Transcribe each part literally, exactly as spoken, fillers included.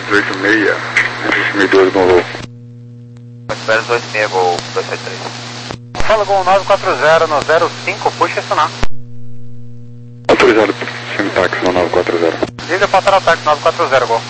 oito seis, dois dois no voo. Espera dois seis, voo dois sete três. Fala com o nove quatro zero no zero cinco, puxa estacionar. Autorizado, sintaxe no nove quatro zero. Liga para o ataque nove quatro zero, gol.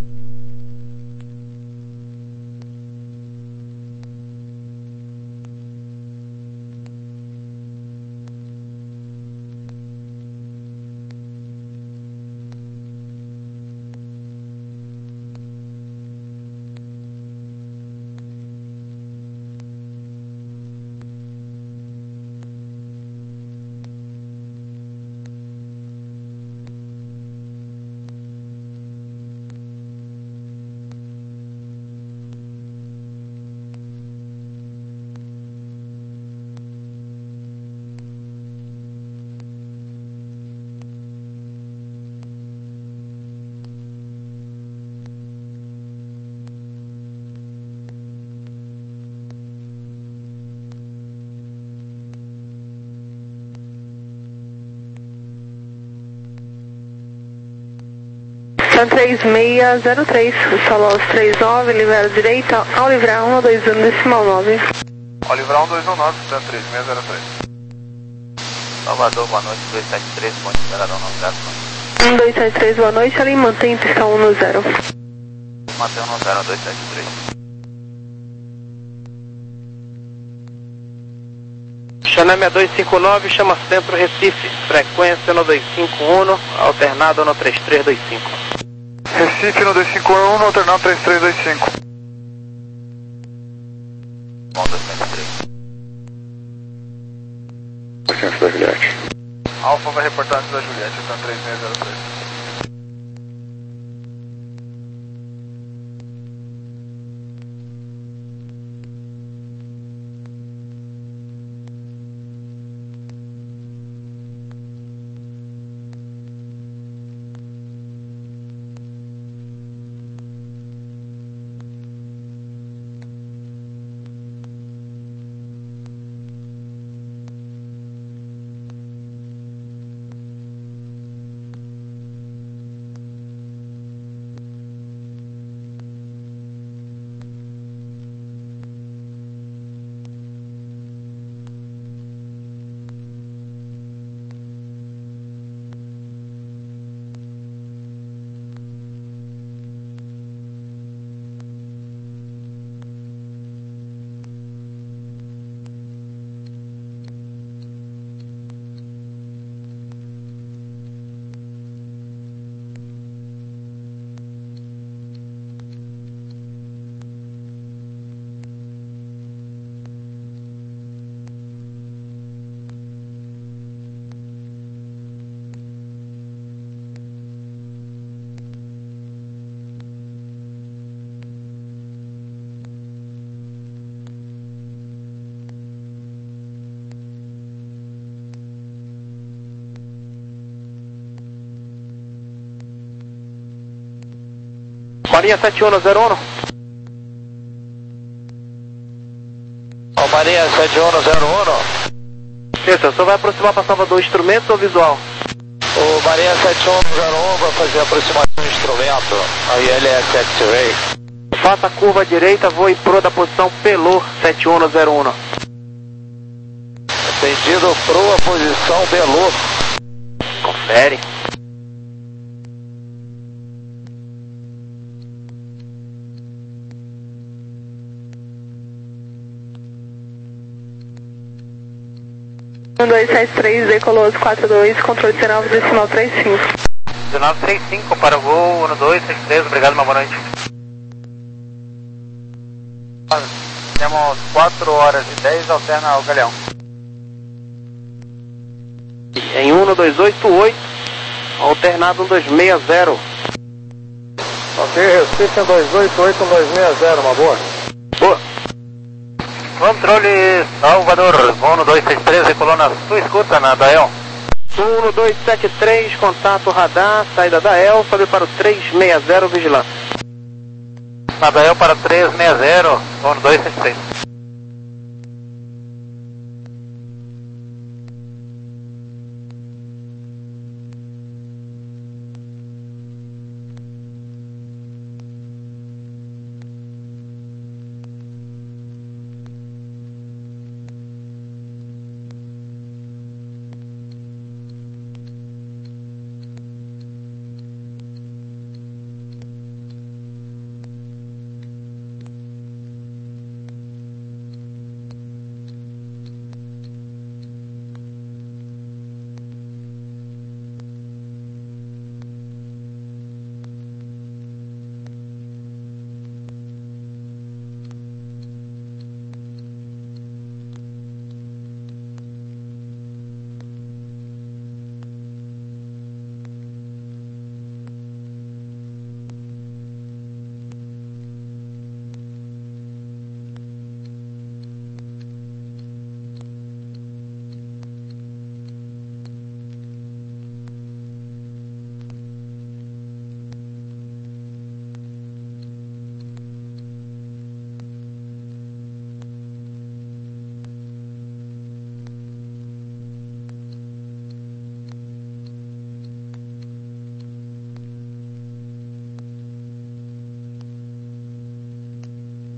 três seis zero três, Solos três nove, libera direita, ao livrar um dois um decimal nove. Ao livrar um dois um nove, três seis zero três. Salvador, boa noite, dois sete três, ponte Esperadão nove zero. um dois sete três, boa noite, ali mantém pistão um no zero. Mantém um no zero, dois sete três. Xaname dois cinco nove, chama Centro Recife, frequência no dois cinco um, alternado no três três dois cinco. Recife no dois cinco um, alternado três três dois cinco. Bom, dois sete três. Licença da Juliette. Alfa vai reportar antes da Juliette, então três seis zero três. Marinha sete um zero um. Ó, Marinha sete um zero um. Isso, só vai aproximar para Salvador, instrumento ou visual? O Marinha sete um zero um vai fazer a aproximação do instrumento, a I L S X-Ray. Faça a curva à direita, voe pro da posição Pelô sete um zero um. Entendido, pro a posição Pelô. Confere. um dois sete três, decolou quatro dois, controle dezenove, decimal três cinco. dezenove três cinco para o voo um dois sete três, obrigado, uma boa noite. Temos quatro horas e dez, alterna ao Galeão. Em um dois oito oito, alternado um dois seis zero. Ok, Recife um dois oito oito, um dois seis zero, uma boa. Boa. Controle Salvador, voo no dois sete três, recolou na sua escuta, na Dael. um dois sete três, contato radar, saída da E L, sobe para o três seis zero, vigilância. Na Dael para três seis zero, voo no dois sete três.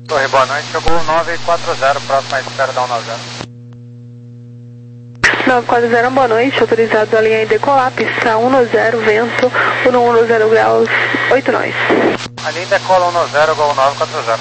Torre, boa noite, chegou nove quatro zero, próxima espera da um nove zero. nove quatro zero, boa noite, autorizado a linha em decolar, pista um nove zero, vento, um nove zero graus, oito nós. A linha decola um nove zero, gol nove quatro zero.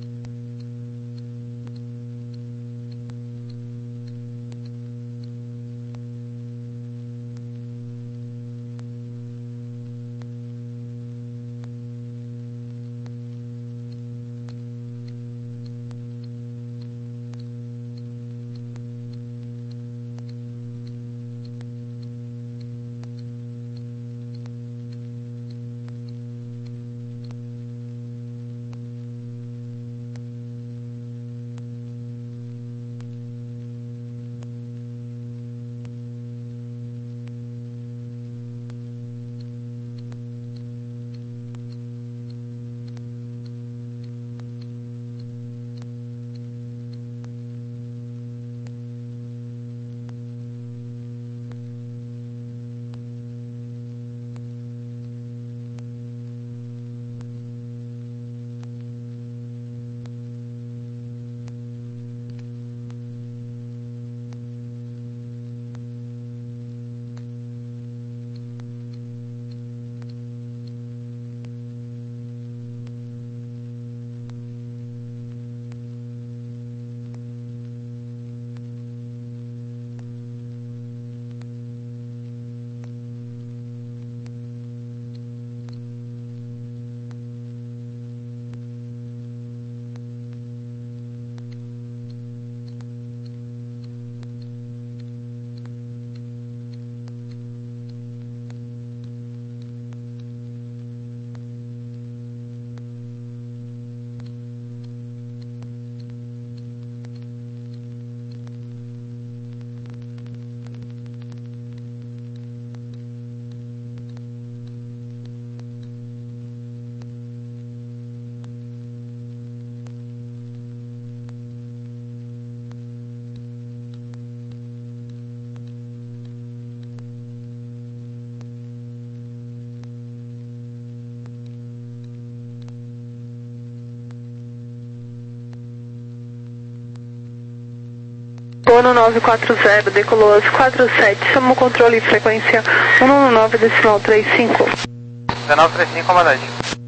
Ono nove quatro zero, decolou às quatro sete, chama o controle e frequência um nove nove, decimal trinta e cinco. dezenove trinta e cinco, comandante.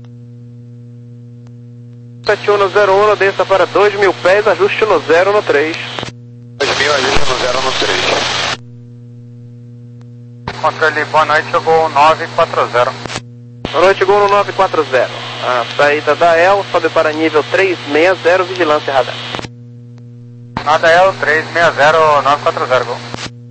sete um zero um, desça para dois mil pés, ajuste no zero no três. dois mil, ajuste no zero no três. Controle, boa noite, chegou nove quatro zero. Boa noite, Gol no nove quatro zero. A saída da E L sobe para nível três seis zero, vigilância radar. Nada é o três seis zero nove quatro zero, gol.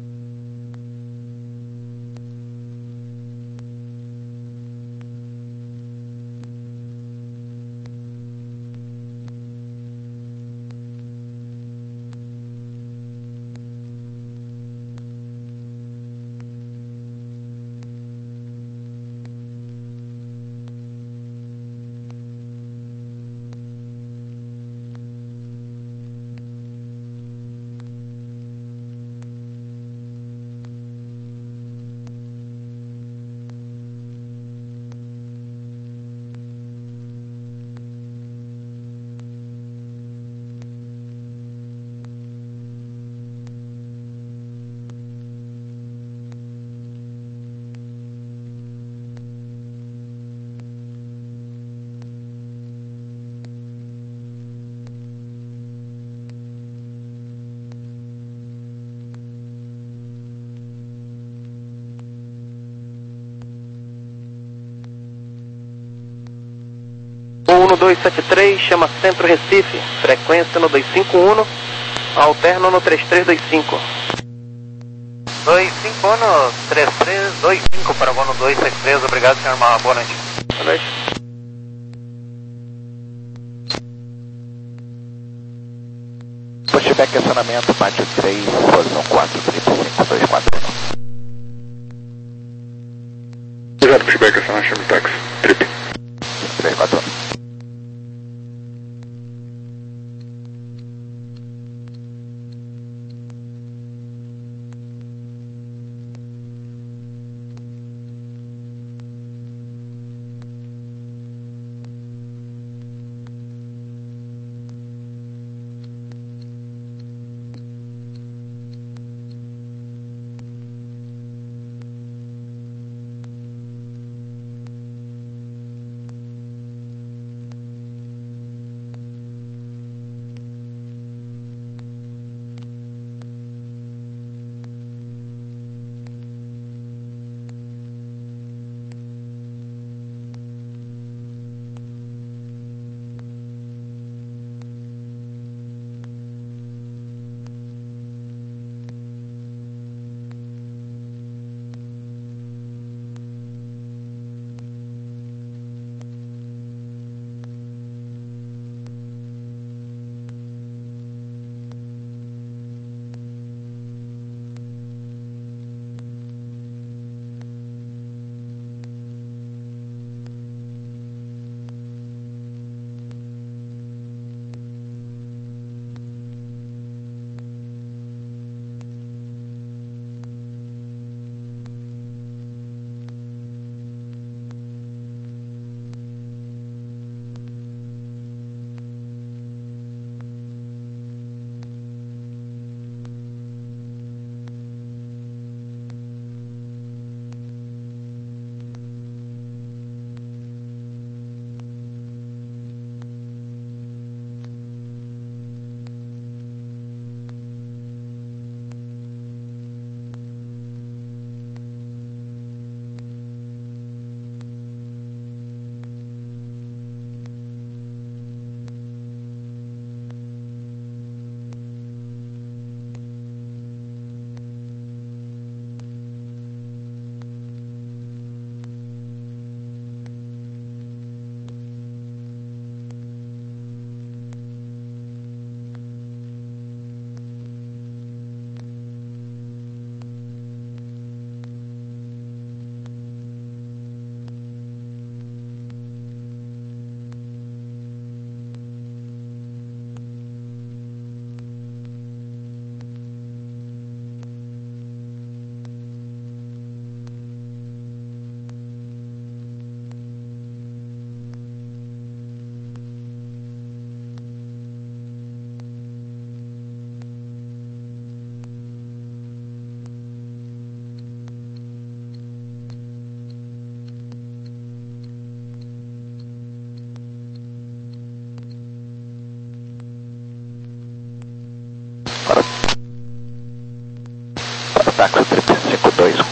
um dois sete três, chama Centro Recife, frequência no dois cinco um, alterno no três três dois cinco. dois cinco um, três três dois cinco para o Bono dois sete três, obrigado, senhor Marra, boa noite. Boa noite. Pushback acionamento, Mate três, posição quatro três cinco dois quatro um. Obrigado, pushback, acionamento, táxi, trip. três quatro um.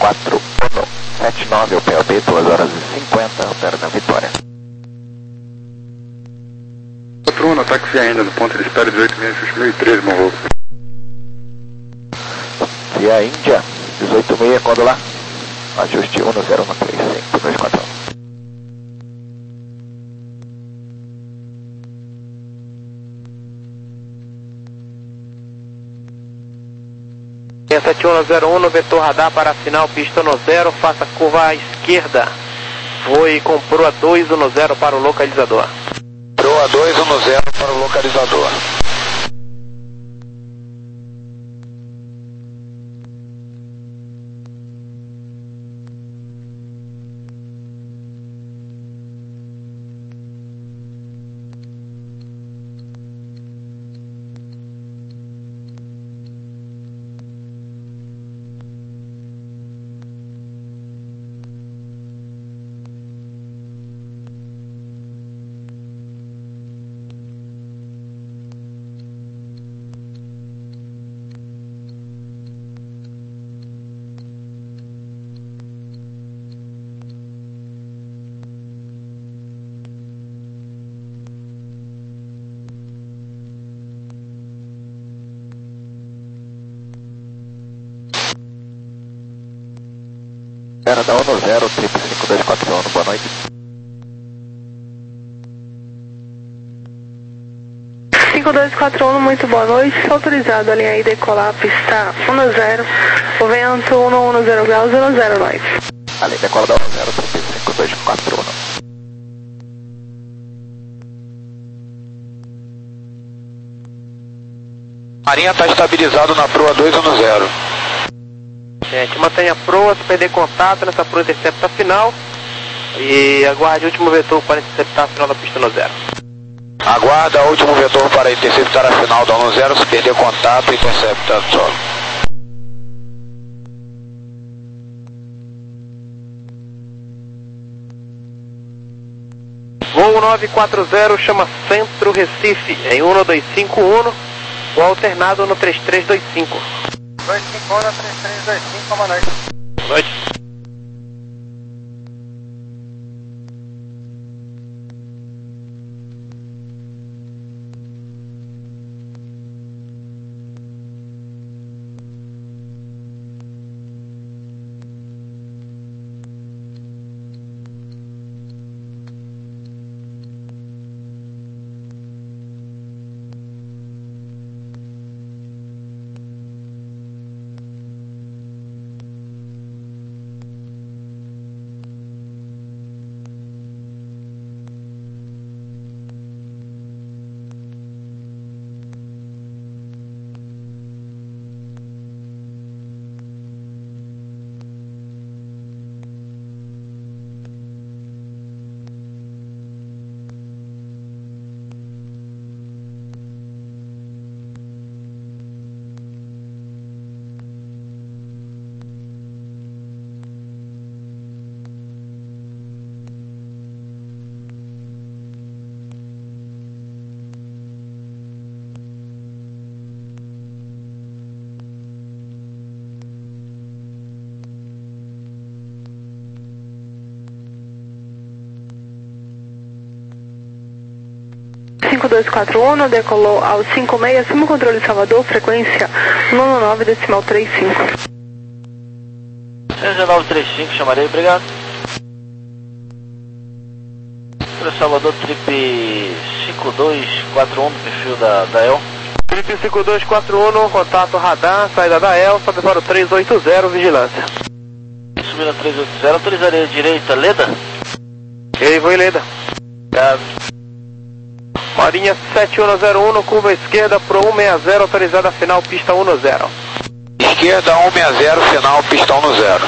quatro um sete nove, o P L B, duas horas e cinquenta, altera da Vitória. quatro um, táxi ainda, no ponto de espera dezoito mil e treze, meu voo. Via Índia, dezoito meia, quando lá? Ajuste um zero um três cinco dois quatro um. sete um zero um no vetor radar para final, pista no zero, faça curva à esquerda. Voe com proa dois um zero para o localizador. Proa dois um zero para o localizador. Era da um zero, trip cinco dois quatro um, boa noite. cinco dois quatro um, muito boa noite. Está autorizado a linha aí decolar, pista um zero, o vento um um zero graus, um zero nove. A linha decola da um zero, trip cinco dois quatro um. Marinha está estabilizado na proa dois um zero. Gente, mantenha a proa, se perder contato nessa proa intercepta final e aguarde o último vetor para interceptar a final da pista no zero. Aguarda o último vetor para interceptar a final da um zero, se perder contato, intercepta o solo. Voo nove quatro zero, chama Centro Recife, em um dois cinco um, o alternado no três três dois cinco. dois cinco um, três três dois cinco, boa noite. Boa noite. cinco dois quatro um, decolou ao cinco seis, acima controle Salvador, frequência nove nove decimal três cinco. seis nove três cinco, chamarei, obrigado. Para Salvador, trip cinco dois quatro um, perfil da, da E L. Trip cinco dois quatro um, contato radar, saída da E L, sobe para o três oito zero, vigilância. Subindo três oito zero, autorizaria direita, Leda? Ei, vou em Leda. Obrigado. Marinha sete um zero um, curva esquerda, pro um seis zero, autorizada final, pista um zero. Esquerda um seis zero, final, pista um zero.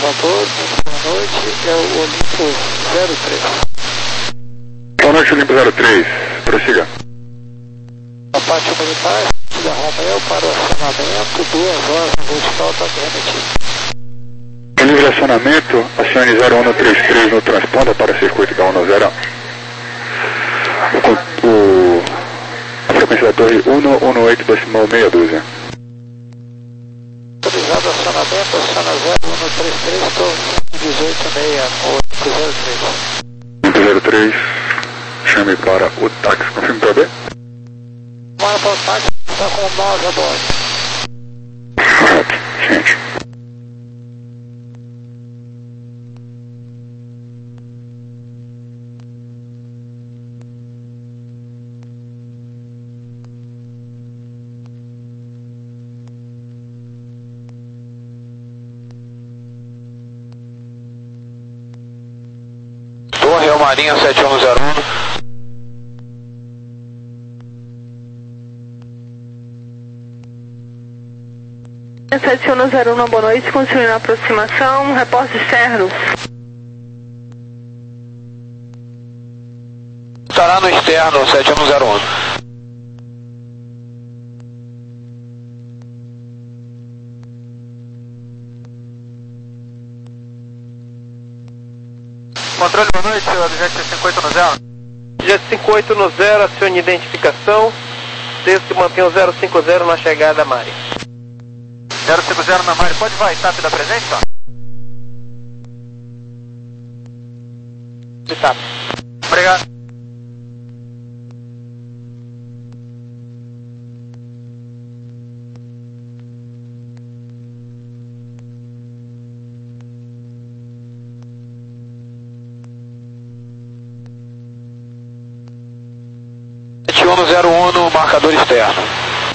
Salvador, boa noite, é o Olimpo zero três. Boa noite, Olimpo zero três, prossiga. Apache Militar, da Romeo para o acionamento, duas horas no vertical, tá permitido. Em livre acionamento, acione zero um três três no transponder para circuito K um zero. O, o, a frequência da torre um um oito decimal meia dúzia. Autorizado acionamento, aciona zero um três três, estou dezoito seis oito zero três. zero três, chame para o táxi, confirme para B. Mara para o táxi, está com nove a bordo. Correto, gente. Torre Marinha sete um zero um. sete um zero um, boa noite, continuando a aproximação, reporte externo. Estará no externo sete um zero um. Controle, boa noite, objeto cinco oito no zero. Jet cinco oito no zero, acione identificação. Texto mantém o zero cinco zero na chegada, Mari. zero cinco zero na Mari, pode vai, TAP da presença? TAP. Obrigado. sete um zero um no marcador externo.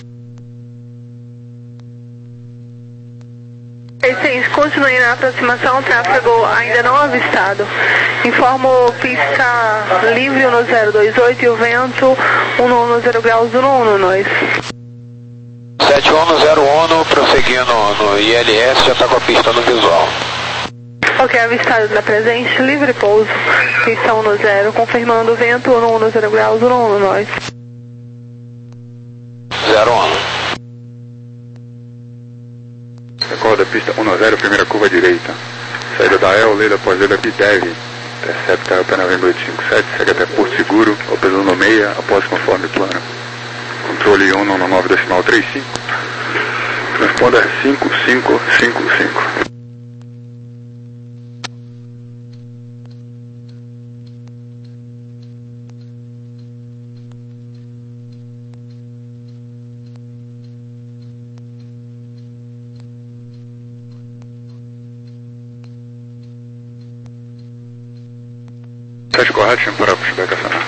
seis, continue na aproximação, tráfego ainda não avistado. Informo pista livre um zero dois oito e o vento um zero graus um um nós. sete um zero um prosseguindo no I L S, já está com a pista no visual. Ok, avistado da presente, livre pouso, pista um zero, confirmando o vento um zero graus um um nós. zero um. Recorda, pista um zero, primeira curva direita. Saída da E L, leila após leila B deve. Intercepta P nove oito cinco sete, segue até Porto Seguro, Opelão no meia, após conforme plano. Controle um nove nove decimal trinta e cinco. Transponder cinco cinco cinco cinco. Sete correto, chame para pushback acionar.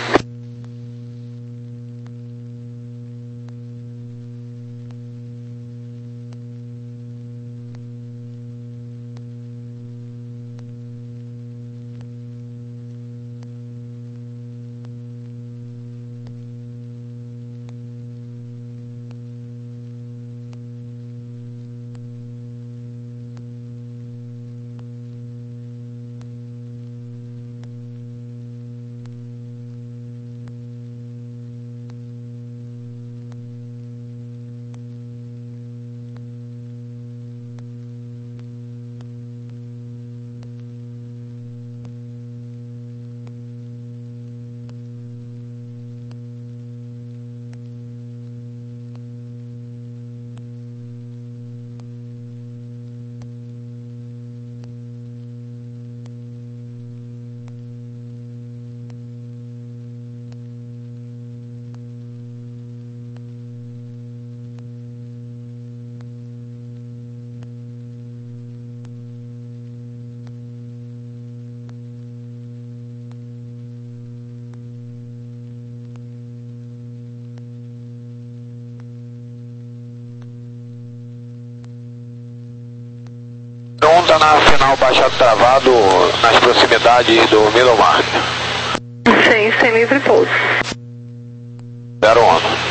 Um está na final baixado travado nas proximidades do Middlemar. Sim, sem livre pouso. zero um.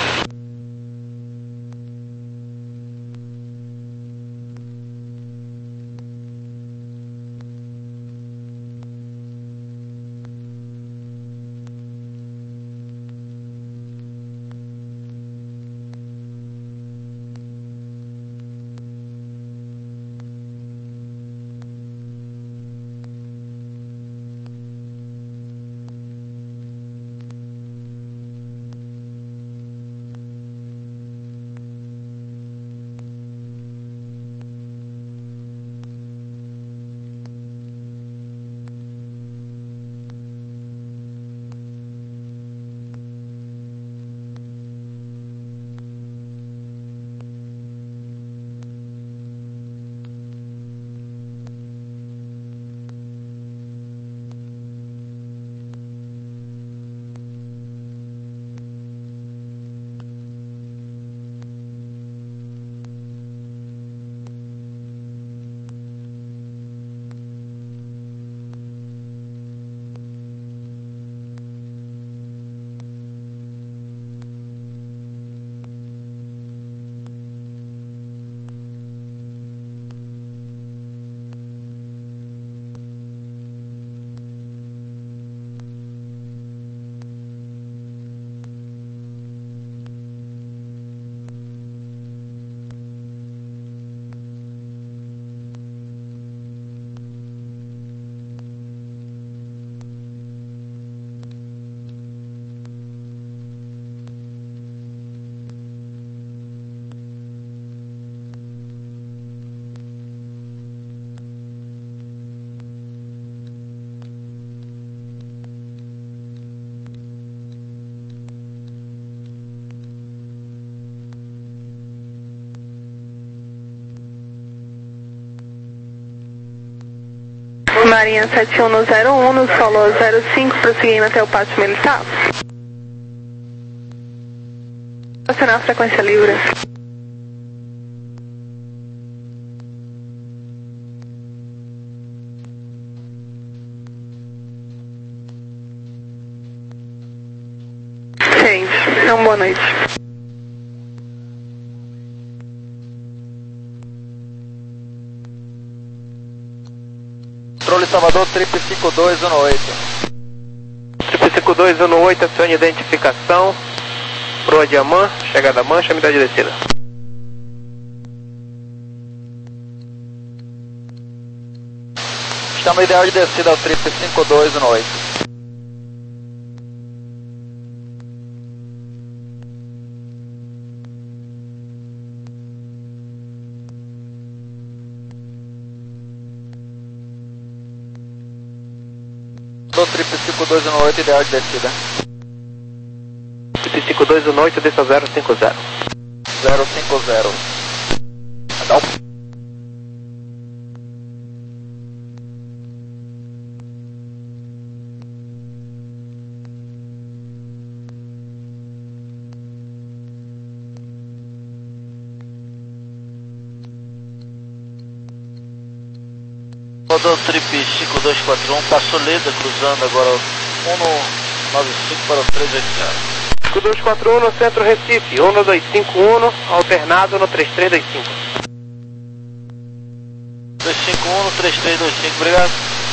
Marinha sete um no zero um, no solo zero cinco, prosseguindo até o pátio militar. Acionar a frequência livre. Sim, então boa noite. Controle Salvador, trip cinco dois um oito. trip cinco dois um oito, acione identificação. Proa Diamant, chegada mancha, unidade de descida. Estamos no ideal de descida ao trip cinco dois um oito. Do trip cinco dois um oito, ideal de descida. Trip cinco dois um oito, desça zero cinco zero. zero cinco zero. Adão. Rodou o trip cinco dois quatro um, passou Leda, cruzando agora um no nove cinco para o três oito zero. cinco dois quatro um no centro Recife, um no dois cinco um, alternado no três três dois cinco. dois cinco um no três três dois cinco, obrigado.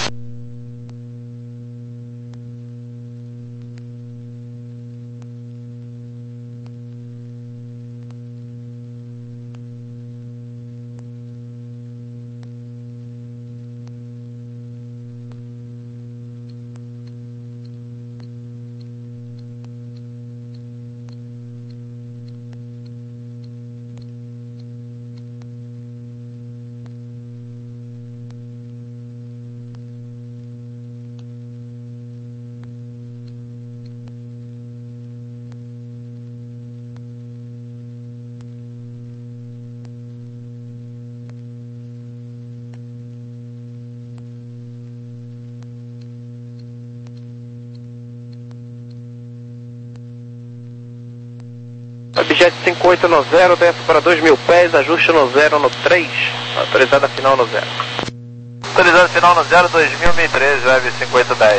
Objet cinco oito no zero, desce para dois mil pés, ajuste no zero no três, autorizada final no zero. Autorizada final no zero, dois mil e treze, web cinco oito dez.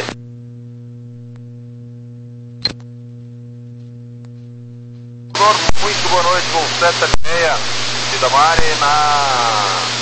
Muito boa noite, com sete seis, Vida Mare na